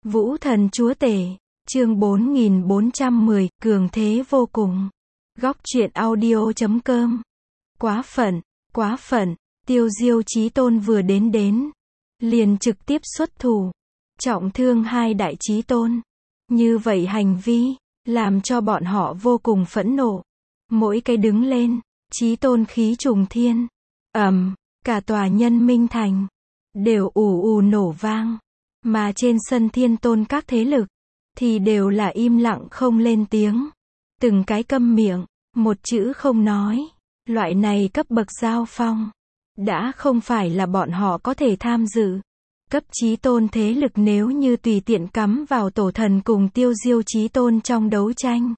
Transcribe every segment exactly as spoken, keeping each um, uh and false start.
Vũ thần chúa tể, chương bốn nghìn bốn trăm mười, cường thế vô cùng. Góc truyện audio chấm com. Quá phận, quá phận, Tiêu Diêu Chí Tôn vừa đến đến, liền trực tiếp xuất thủ, trọng thương hai đại chí tôn. Như vậy hành vi, làm cho bọn họ vô cùng phẫn nộ. Mỗi cái đứng lên, chí tôn khí trùng thiên. Ầm, cả tòa Nhân Minh Thành đều ù ù nổ vang. Mà trên sân thiên tôn các thế lực, thì đều là im lặng không lên tiếng. Từng cái câm miệng, một chữ không nói. Loại này cấp bậc giao phong, đã không phải là bọn họ có thể tham dự. Cấp chí tôn thế lực nếu như tùy tiện cắm vào tổ thần cùng Tiêu Diêu Chí Tôn trong đấu tranh,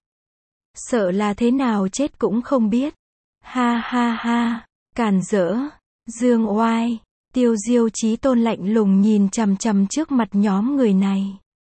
sợ là thế nào chết cũng không biết. Ha ha ha, càn rỡ, dương oai. Tiêu Diêu Chí Tôn lạnh lùng nhìn chằm chằm trước mặt nhóm người này.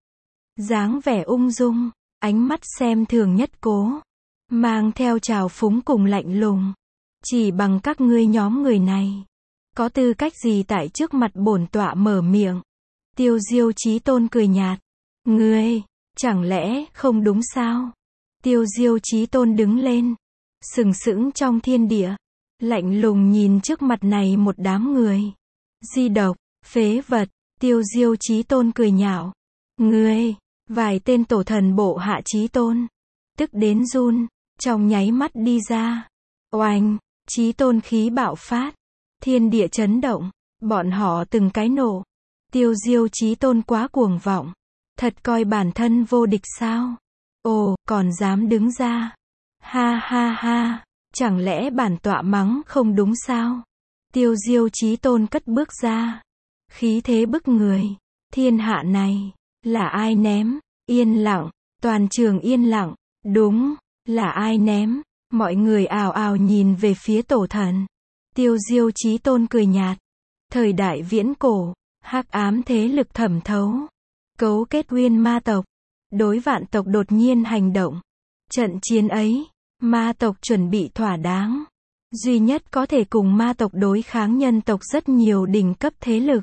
Dáng vẻ ung dung, ánh mắt xem thường nhất cố, mang theo trào phúng cùng lạnh lùng. Chỉ bằng các ngươi nhóm người này, có tư cách gì tại trước mặt bổn tọa mở miệng? Tiêu Diêu Chí Tôn cười nhạt. Ngươi, chẳng lẽ không đúng sao? Tiêu Diêu Chí Tôn đứng lên, sừng sững trong thiên địa, lạnh lùng nhìn trước mặt này một đám người. Di độc, phế vật, Tiêu Diêu Chí Tôn cười nhạo. Ngươi, vài tên tổ thần bộ hạ chí tôn, tức đến run, trong nháy mắt đi ra. Oanh, chí tôn khí bạo phát, thiên địa chấn động, bọn họ từng cái nổ. Tiêu Diêu Chí Tôn quá cuồng vọng, thật coi bản thân vô địch sao? Ồ, còn dám đứng ra. Ha ha ha, chẳng lẽ bản tọa mắng không đúng sao? Tiêu Diêu Chí Tôn cất bước ra, khí thế bức người. Thiên hạ này, là ai ném? Yên lặng, toàn trường yên lặng. Đúng, là ai ném? Mọi người ào ào nhìn về phía tổ thần. Tiêu Diêu Chí Tôn cười nhạt. Thời đại viễn cổ, hắc ám thế lực thẩm thấu, cấu kết uyên ma tộc, đối vạn tộc đột nhiên hành động. Trận chiến ấy, ma tộc chuẩn bị thỏa đáng, duy nhất có thể cùng ma tộc đối kháng nhân tộc rất nhiều đỉnh cấp thế lực.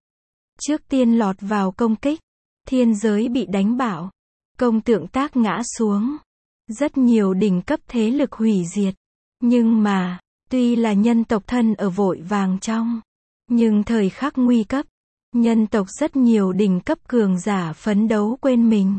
Trước tiên lọt vào công kích, thiên giới bị đánh bạo, công tượng tác ngã xuống, rất nhiều đỉnh cấp thế lực hủy diệt. Nhưng mà, tuy là nhân tộc thân ở vội vàng trong, nhưng thời khắc nguy cấp, nhân tộc rất nhiều đỉnh cấp cường giả phấn đấu quên mình,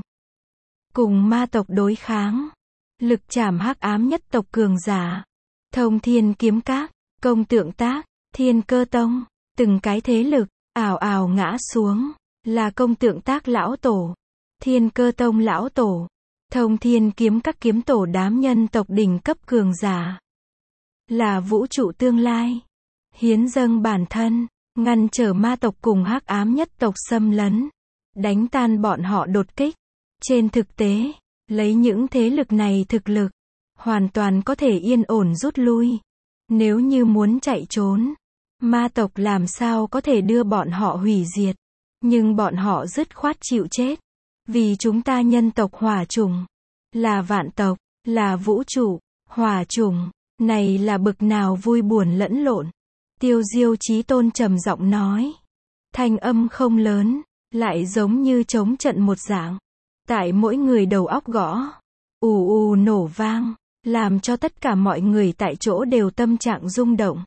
cùng ma tộc đối kháng, lực chảm hắc ám nhất tộc cường giả. Thông Thiên Kiếm Các, Công Tượng Tác, Thiên Cơ Tông, từng cái thế lực, ào ào ngã xuống, là Công Tượng Tác lão tổ, Thiên Cơ Tông lão tổ, Thông Thiên Kiếm Các kiếm tổ đám nhân tộc đỉnh cấp cường giả. Là vũ trụ tương lai, hiến dâng bản thân, ngăn trở ma tộc cùng hắc ám nhất tộc xâm lấn, đánh tan bọn họ đột kích. Trên thực tế, lấy những thế lực này thực lực, hoàn toàn có thể yên ổn rút lui. Nếu như muốn chạy trốn, ma tộc làm sao có thể đưa bọn họ hủy diệt. Nhưng bọn họ dứt khoát chịu chết. Vì chúng ta nhân tộc hỏa chủng, là vạn tộc, là vũ trụ, hỏa chủng, này là bực nào vui buồn lẫn lộn. Tiêu Diêu Chí Tôn trầm giọng nói. Thanh âm không lớn, lại giống như trống trận một dạng. Tại mỗi người đầu óc gõ, ù ù nổ vang, làm cho tất cả mọi người tại chỗ đều tâm trạng rung động.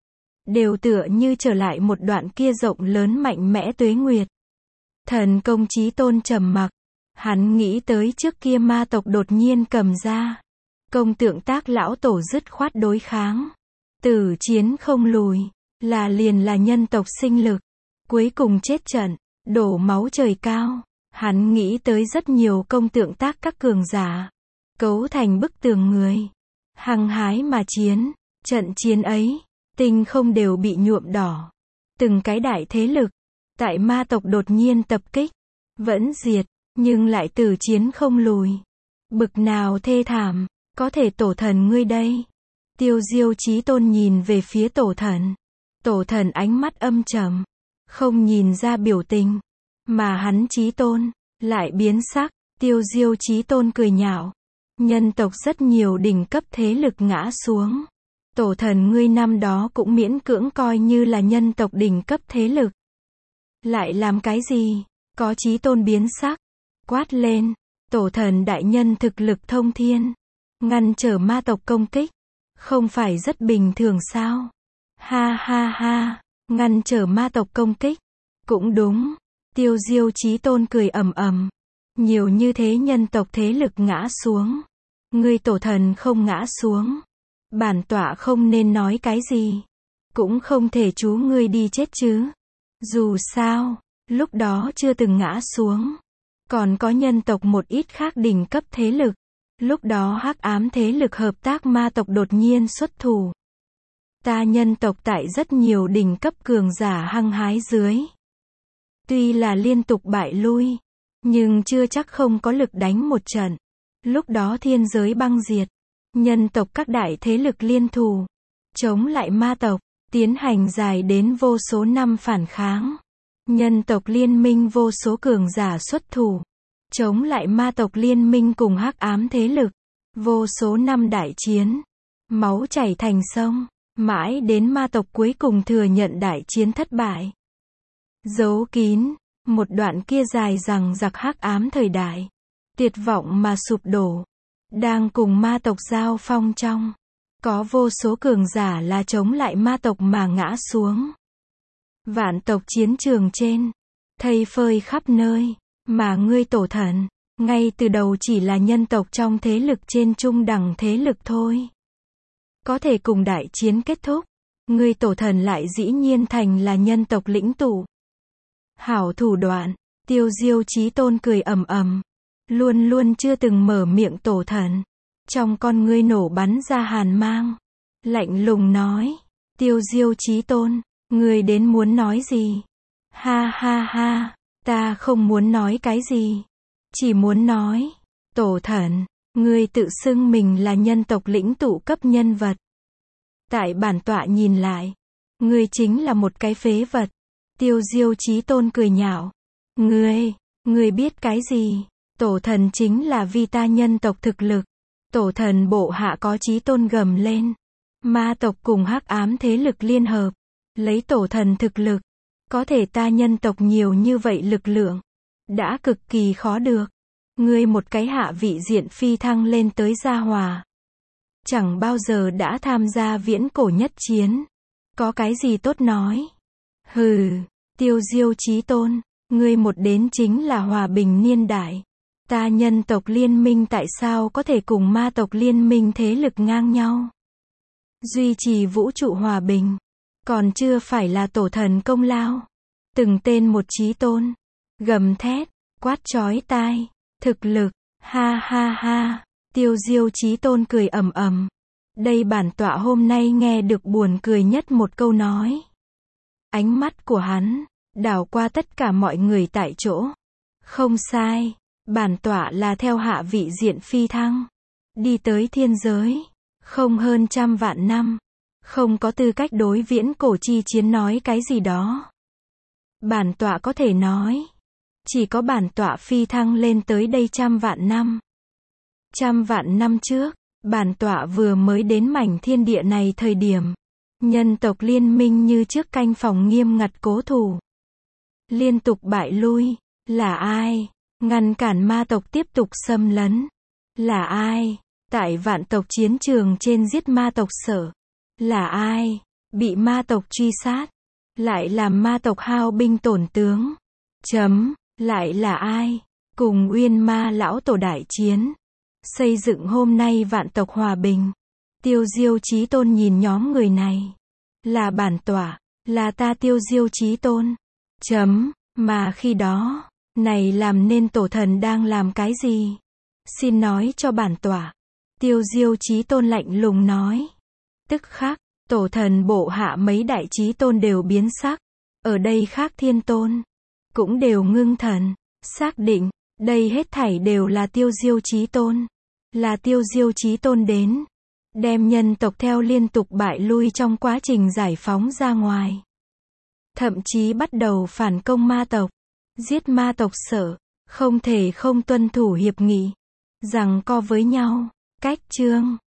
Đều tựa như trở lại một đoạn kia rộng lớn mạnh mẽ tuế nguyệt. Thần Công Chí Tôn trầm mặc, hắn nghĩ tới trước kia ma tộc đột nhiên cầm ra. Công Tượng Tác lão tổ dứt khoát đối kháng. Tử chiến không lùi, là liền là nhân tộc sinh lực. Cuối cùng chết trận, đổ máu trời cao. Hắn nghĩ tới rất nhiều Công Tượng Tác các cường giả, cấu thành bức tường người, hăng hái mà chiến. Trận chiến ấy, tinh không đều bị nhuộm đỏ. Từng cái đại thế lực, tại ma tộc đột nhiên tập kích, vẫn diệt, nhưng lại tử chiến không lùi. Bực nào thê thảm, có thể tổ thần ngươi đây. Tiêu Diêu Chí Tôn nhìn về phía tổ thần. Tổ thần ánh mắt âm trầm, không nhìn ra biểu tình. Mà hắn Chí Tôn, lại biến sắc. Tiêu Diêu Chí Tôn cười nhạo. Nhân tộc rất nhiều đỉnh cấp thế lực ngã xuống. Tổ thần ngươi năm đó cũng miễn cưỡng coi như là nhân tộc đỉnh cấp thế lực. Lại làm cái gì? Có Chí Tôn biến sắc, quát lên, tổ thần đại nhân thực lực thông thiên, ngăn trở ma tộc công kích, không phải rất bình thường sao? Ha ha ha, ngăn trở ma tộc công kích, cũng đúng. Tiêu Diêu Chí Tôn cười ầm ầm, nhiều như thế nhân tộc thế lực ngã xuống, ngươi tổ thần không ngã xuống, bản tọa không nên nói cái gì, cũng không thể chú ngươi đi chết chứ. Dù sao, lúc đó chưa từng ngã xuống, còn có nhân tộc một ít khác đỉnh cấp thế lực. Lúc đó hắc ám thế lực hợp tác ma tộc đột nhiên xuất thủ. Ta nhân tộc tại rất nhiều đỉnh cấp cường giả hăng hái dưới. Tuy là liên tục bại lui, nhưng chưa chắc không có lực đánh một trận. Lúc đó thiên giới băng diệt, nhân tộc các đại thế lực liên thủ, chống lại ma tộc, tiến hành dài đến vô số năm phản kháng. Nhân tộc liên minh vô số cường giả xuất thủ, chống lại ma tộc liên minh cùng hắc ám thế lực. Vô số năm đại chiến, máu chảy thành sông, mãi đến ma tộc cuối cùng thừa nhận đại chiến thất bại. Giấu kín, một đoạn kia dài dằng dặc hắc ám thời đại, tuyệt vọng mà sụp đổ, đang cùng ma tộc giao phong trong. Có vô số cường giả là chống lại ma tộc mà ngã xuống. Vạn tộc chiến trường trên, thây phơi khắp nơi, mà ngươi tổ thần, ngay từ đầu chỉ là nhân tộc trong thế lực trên trung đẳng thế lực thôi. Có thể cùng đại chiến kết thúc, ngươi tổ thần lại dĩ nhiên thành là nhân tộc lĩnh tụ. Hảo thủ đoạn, Tiêu Diêu Chí Tôn cười ầm ầm, luôn luôn chưa từng mở miệng tổ thần. Trong con ngươi nổ bắn ra hàn mang, lạnh lùng nói, Tiêu Diêu Chí Tôn, ngươi đến muốn nói gì? Ha ha ha, ta không muốn nói cái gì, chỉ muốn nói, tổ thần, ngươi tự xưng mình là nhân tộc lĩnh tụ cấp nhân vật. Tại bản tọa nhìn lại, ngươi chính là một cái phế vật. Tiêu Diêu Chí Tôn cười nhạo, ngươi, ngươi biết cái gì? Tổ thần chính là vì ta nhân tộc thực lực. Tổ thần bộ hạ có Chí Tôn gầm lên. Ma tộc cùng hắc ám thế lực liên hợp, lấy tổ thần thực lực, có thể ta nhân tộc nhiều như vậy lực lượng, đã cực kỳ khó được. Ngươi một cái hạ vị diện phi thăng lên tới gia hòa, chẳng bao giờ đã tham gia viễn cổ nhất chiến, có cái gì tốt nói? Hừ, Tiêu Diêu Chí Tôn, ngươi một đến chính là hòa bình niên đại. Ta nhân tộc liên minh tại sao có thể cùng ma tộc liên minh thế lực ngang nhau? Duy trì vũ trụ hòa bình, còn chưa phải là tổ thần công lao. Từng tên một Chí Tôn, gầm thét, quát chói tai, thực lực, ha ha ha, Tiêu Diêu Chí Tôn cười ầm ầm. Đây bản tọa hôm nay nghe được buồn cười nhất một câu nói. Ánh mắt của hắn, đảo qua tất cả mọi người tại chỗ. Không sai. Bản tọa là theo hạ vị diện phi thăng, đi tới thiên giới, không hơn trăm vạn năm, không có tư cách đối viễn cổ chi chiến nói cái gì đó. Bản tọa có thể nói, chỉ có bản tọa phi thăng lên tới đây trăm vạn năm. Trăm vạn năm trước, bản tọa vừa mới đến mảnh thiên địa này thời điểm, nhân tộc liên minh như trước canh phòng nghiêm ngặt cố thủ. Liên tục bại lui, là ai? Ngăn cản ma tộc tiếp tục xâm lấn, là ai? Tại vạn tộc chiến trường trên giết ma tộc sở, là ai? Bị ma tộc truy sát, lại làm ma tộc hao binh tổn tướng, chấm, lại là ai? Cùng Uyên Ma lão tổ đại chiến, xây dựng hôm nay vạn tộc hòa bình. Tiêu Diêu Chí Tôn nhìn nhóm người này, là bản tọa, là ta Tiêu Diêu Chí Tôn, chấm, mà khi đó, này làm nên tổ thần đang làm cái gì? Xin nói cho bản tọa. Tiêu Diêu Chí Tôn lạnh lùng nói. Tức khắc, tổ thần bộ hạ mấy đại Chí Tôn đều biến sắc. Ở đây khác thiên tôn, cũng đều ngưng thần, xác định, đây hết thảy đều là Tiêu Diêu Chí Tôn. Là Tiêu Diêu Chí Tôn đến, đem nhân tộc theo liên tục bại lui trong quá trình giải phóng ra ngoài. Thậm chí bắt đầu phản công ma tộc. Giết ma tộc sở, không thể không tuân thủ hiệp nghị, giằng co với nhau, cách chương.